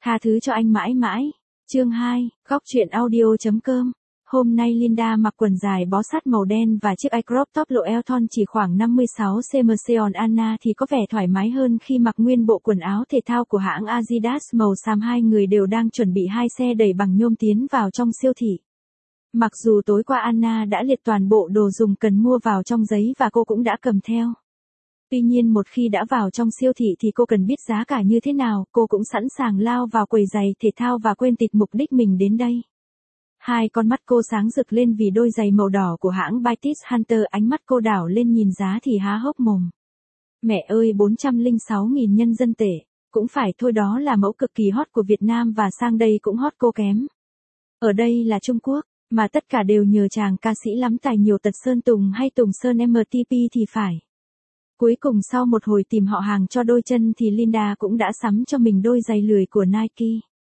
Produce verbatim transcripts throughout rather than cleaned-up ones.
Tha thứ cho anh mãi mãi. Chương hai, góc truyện audio.com. Hôm nay Linda mặc quần dài bó sát màu đen và chiếc áo crop top lộ eo thon chỉ khoảng năm mươi sáu xăng-ti-mét, còn Anna thì có vẻ thoải mái hơn khi mặc nguyên bộ quần áo thể thao của hãng Adidas màu xám. Hai người đều đang chuẩn bị hai xe đẩy bằng nhôm tiến vào trong siêu thị. Mặc dù tối qua Anna đã liệt toàn bộ đồ dùng cần mua vào trong giấy và cô cũng đã cầm theo. Tuy nhiên một khi đã vào trong siêu thị thì cô cần biết giá cả như thế nào, cô cũng sẵn sàng lao vào quầy giày thể thao và quên tịt mục đích mình đến đây. Hai con mắt cô sáng rực lên vì đôi giày màu đỏ của hãng Batis Hunter, ánh mắt cô đảo lên nhìn giá thì há hốc mồm. Mẹ ơi, bốn trăm lẻ sáu nghìn nhân dân tệ, cũng phải thôi, đó là mẫu cực kỳ hot của Việt Nam và sang đây cũng hot cô kém. Ở đây là Trung Quốc, mà tất cả đều nhờ chàng ca sĩ lắm tài nhiều tật Sơn Tùng hay Tùng Sơn em tê pê thì phải. Cuối cùng sau một hồi tìm họ hàng cho đôi chân thì Linda cũng đã sắm cho mình đôi giày lười của Nike.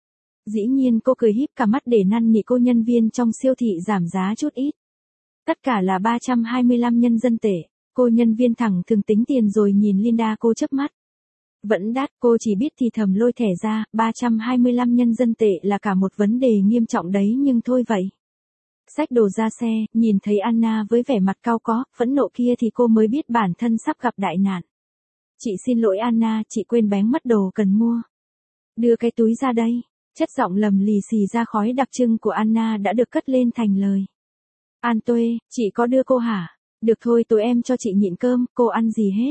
Dĩ nhiên cô cười híp cả mắt để năn nỉ cô nhân viên trong siêu thị giảm giá chút ít. Tất cả là ba trăm hai mươi lăm nhân dân tệ. Cô nhân viên thẳng thừng tính tiền rồi nhìn Linda, cô chớp mắt. Vẫn đắt, cô chỉ biết thì thầm lôi thẻ ra, ba trăm hai mươi lăm nhân dân tệ là cả một vấn đề nghiêm trọng đấy, nhưng thôi vậy. Xách đồ ra xe, nhìn thấy Anna với vẻ mặt cau có, phẫn nộ kia thì cô mới biết bản thân sắp gặp đại nạn. Chị xin lỗi Anna, chị quên bén mất đồ cần mua. Đưa cái túi ra đây. Chất giọng lầm lì xì ra khói đặc trưng của Anna đã được cất lên thành lời. An Tuê, chị có đưa cô hả? Được thôi, tối em cho chị nhịn cơm, cô ăn gì hết?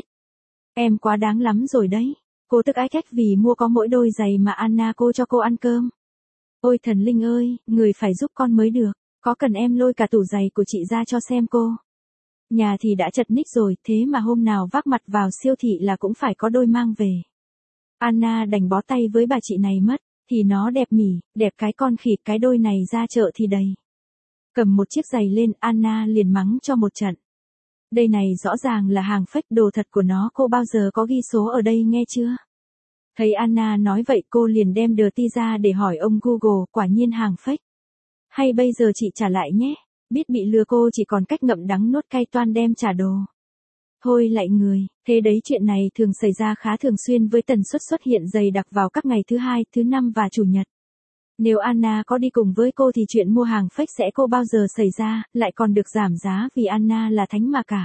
Em quá đáng lắm rồi đấy. Cô tức ái cách vì mua có mỗi đôi giày mà Anna cô cho cô ăn cơm. Ôi thần linh ơi, người phải giúp con mới được. Có cần em lôi cả tủ giày của chị ra cho xem cô? Nhà thì đã chật ních rồi, thế mà hôm nào vác mặt vào siêu thị là cũng phải có đôi mang về. Anna đành bó tay với bà chị này mất. Thì nó đẹp mỉ, đẹp cái con khỉ, cái đôi này ra chợ thì đầy. Cầm một chiếc giày lên, Anna liền mắng cho một trận. Đây này rõ ràng là hàng fake, đồ thật của nó cô bao giờ có ghi số ở đây nghe chưa? Thấy Anna nói vậy cô liền đem dirty ra để hỏi ông Google, quả nhiên hàng fake. Hay bây giờ chị trả lại nhé, biết bị lừa cô chỉ còn cách ngậm đắng nuốt cay toan đem trả đồ. Thôi lại người, thế đấy chuyện này thường xảy ra khá thường xuyên với tần suất xuất hiện dày đặc vào các ngày thứ hai, thứ năm và chủ nhật. Nếu Anna có đi cùng với cô thì chuyện mua hàng fake sẽ cô bao giờ xảy ra, lại còn được giảm giá vì Anna là thánh mà cả.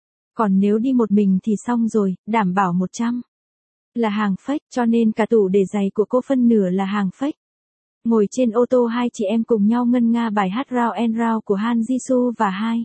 Còn nếu đi một mình thì xong rồi, đảm bảo một trăm là hàng fake, cho nên cả tủ để giày của cô phân nửa là hàng fake. Ngồi trên ô tô hai chị em cùng nhau ngân nga bài hát Round and Round của Han Jisoo và hai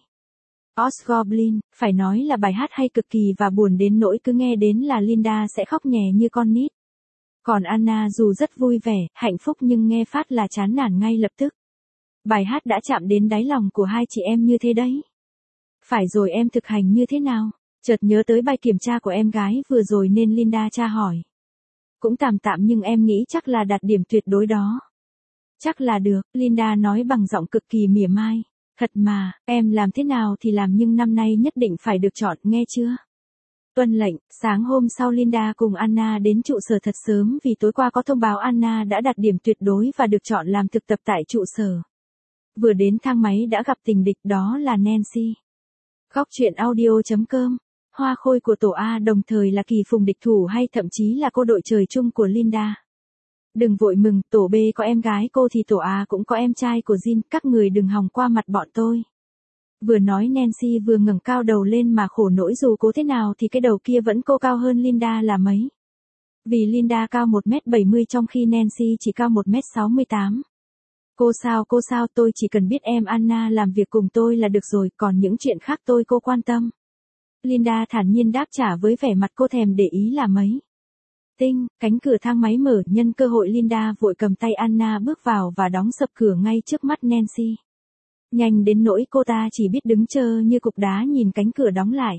Osgoblin, phải nói là bài hát hay cực kỳ và buồn đến nỗi cứ nghe đến là Linda sẽ khóc nhè như con nít. Còn Anna dù rất vui vẻ, hạnh phúc nhưng nghe phát là chán nản ngay lập tức. Bài hát đã chạm đến đáy lòng của hai chị em như thế đấy. Phải rồi, em thực hành như thế nào? Chợt nhớ tới bài kiểm tra của em gái vừa rồi nên Linda tra hỏi. Cũng tạm tạm nhưng em nghĩ chắc là đạt điểm tuyệt đối đó. Chắc là được, Linda nói bằng giọng cực kỳ mỉa mai. Thật mà, em làm thế nào thì làm nhưng năm nay nhất định phải được chọn, nghe chưa? Tuân lệnh. Sáng hôm sau Linda cùng Anna đến trụ sở thật sớm vì tối qua có thông báo Anna đã đạt điểm tuyệt đối và được chọn làm thực tập tại trụ sở. Vừa đến thang máy đã gặp tình địch, đó là Nancy. Góc truyện audio.com. Hoa khôi của tổ A đồng thời là kỳ phùng địch thủ hay thậm chí là cô đội trời chung của Linda. Đừng vội mừng, tổ B có em gái cô thì tổ A cũng có em trai của Jin, các người đừng hòng qua mặt bọn tôi. Vừa nói Nancy vừa ngẩng cao đầu lên mà khổ nỗi dù cố thế nào thì cái đầu kia vẫn cô cao hơn Linda là mấy. Vì Linda cao một mét bảy mươi trong khi Nancy chỉ cao một mét sáu mươi tám. Cô sao cô sao tôi chỉ cần biết em Anna làm việc cùng tôi là được rồi, còn những chuyện khác tôi cô quan tâm. Linda thản nhiên đáp trả với vẻ mặt cô thèm để ý là mấy. Tinh, cánh cửa thang máy mở, nhân cơ hội Linda vội cầm tay Anna bước vào và đóng sập cửa ngay trước mắt Nancy. Nhanh đến nỗi cô ta chỉ biết đứng chờ như cục đá nhìn cánh cửa đóng lại.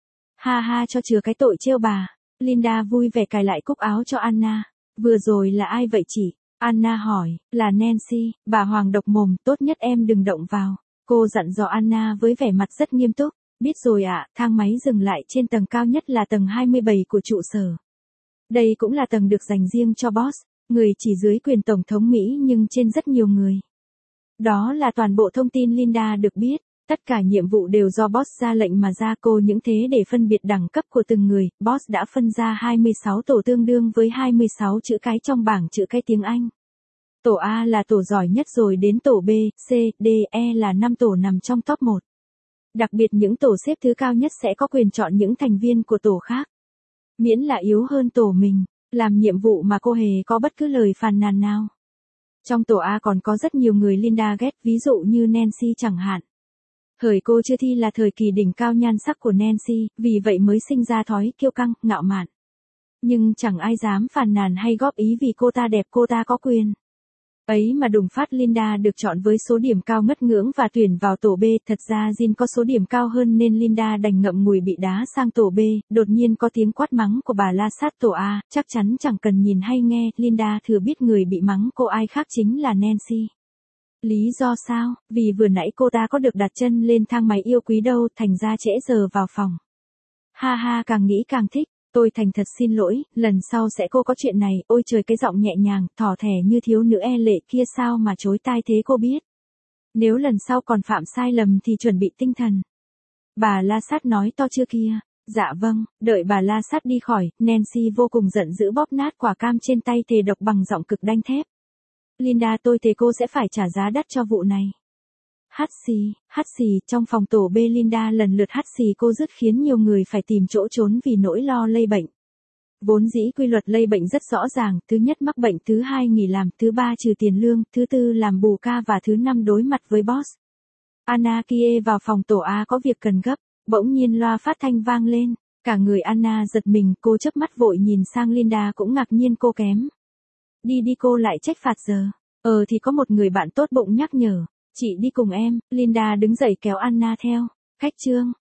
Ha ha, cho chừa cái tội trêu bà. Linda vui vẻ cài lại cúc áo cho Anna. Vừa rồi là ai vậy chị? Anna hỏi. Là Nancy, bà Hoàng độc mồm, tốt nhất em đừng động vào. Cô dặn dò Anna với vẻ mặt rất nghiêm túc. Biết rồi ạ. Thang máy dừng lại trên tầng cao nhất là tầng hai mươi bảy của trụ sở. Đây cũng là tầng được dành riêng cho boss, người chỉ dưới quyền tổng thống Mỹ nhưng trên rất nhiều người. Đó là toàn bộ thông tin Linda được biết. Tất cả nhiệm vụ đều do boss ra lệnh mà ra, cô những thế để phân biệt đẳng cấp của từng người, boss đã phân ra hai mươi sáu tổ tương đương với hai mươi sáu chữ cái trong bảng chữ cái tiếng Anh. Tổ A là tổ giỏi nhất rồi đến tổ B, C, D, E là năm tổ nằm trong top một. Đặc biệt những tổ xếp thứ cao nhất sẽ có quyền chọn những thành viên của tổ khác. Miễn là yếu hơn tổ mình, làm nhiệm vụ mà cô hề có bất cứ lời phàn nàn nào. Trong tổ A còn có rất nhiều người Linda ghét, ví dụ như Nancy chẳng hạn. Thời cô chưa thi là thời kỳ đỉnh cao nhan sắc của Nancy, vì vậy mới sinh ra thói kiêu căng, ngạo mạn. Nhưng chẳng ai dám phàn nàn hay góp ý vì cô ta đẹp, cô ta có quyền. Ấy mà đùng phát Linda được chọn với số điểm cao ngất ngưỡng và tuyển vào tổ B, thật ra Jin có số điểm cao hơn nên Linda đành ngậm ngùi bị đá sang tổ B, đột nhiên có tiếng quát mắng của bà la sát tổ A, chắc chắn chẳng cần nhìn hay nghe, Linda thừa biết người bị mắng cô ai khác chính là Nancy. Lý do sao? Vì vừa nãy cô ta có được đặt chân lên thang máy yêu quý đâu, thành ra trễ giờ vào phòng. Ha ha, càng nghĩ càng thích. Tôi thành thật xin lỗi, lần sau sẽ cô có chuyện này, ôi trời, cái giọng nhẹ nhàng, thỏ thẻ như thiếu nữ e lệ kia sao mà chối tai thế cô biết. Nếu lần sau còn phạm sai lầm thì chuẩn bị tinh thần. Bà la sát nói to chưa kia. Dạ vâng, đợi bà la sát đi khỏi, Nancy vô cùng giận dữ bóp nát quả cam trên tay thề độc bằng giọng cực đanh thép. Linda, tôi thề cô sẽ phải trả giá đắt cho vụ này. Hắt xì, hắt xì, trong phòng tổ B Linda lần lượt hắt xì cô dứt khiến nhiều người phải tìm chỗ trốn vì nỗi lo lây bệnh. Vốn dĩ quy luật lây bệnh rất rõ ràng, thứ nhất mắc bệnh, thứ hai nghỉ làm, thứ ba trừ tiền lương, thứ tư làm bù ca và thứ năm đối mặt với boss. Anna kia vào phòng tổ A có việc cần gấp, bỗng nhiên loa phát thanh vang lên, cả người Anna giật mình, cô chớp mắt vội nhìn sang Linda cũng ngạc nhiên cô kém. Đi đi, cô lại trách phạt giờ. Ờ thì có một người bạn tốt bụng nhắc nhở. Chị đi cùng em, Linda đứng dậy kéo Anna theo. Cách chương.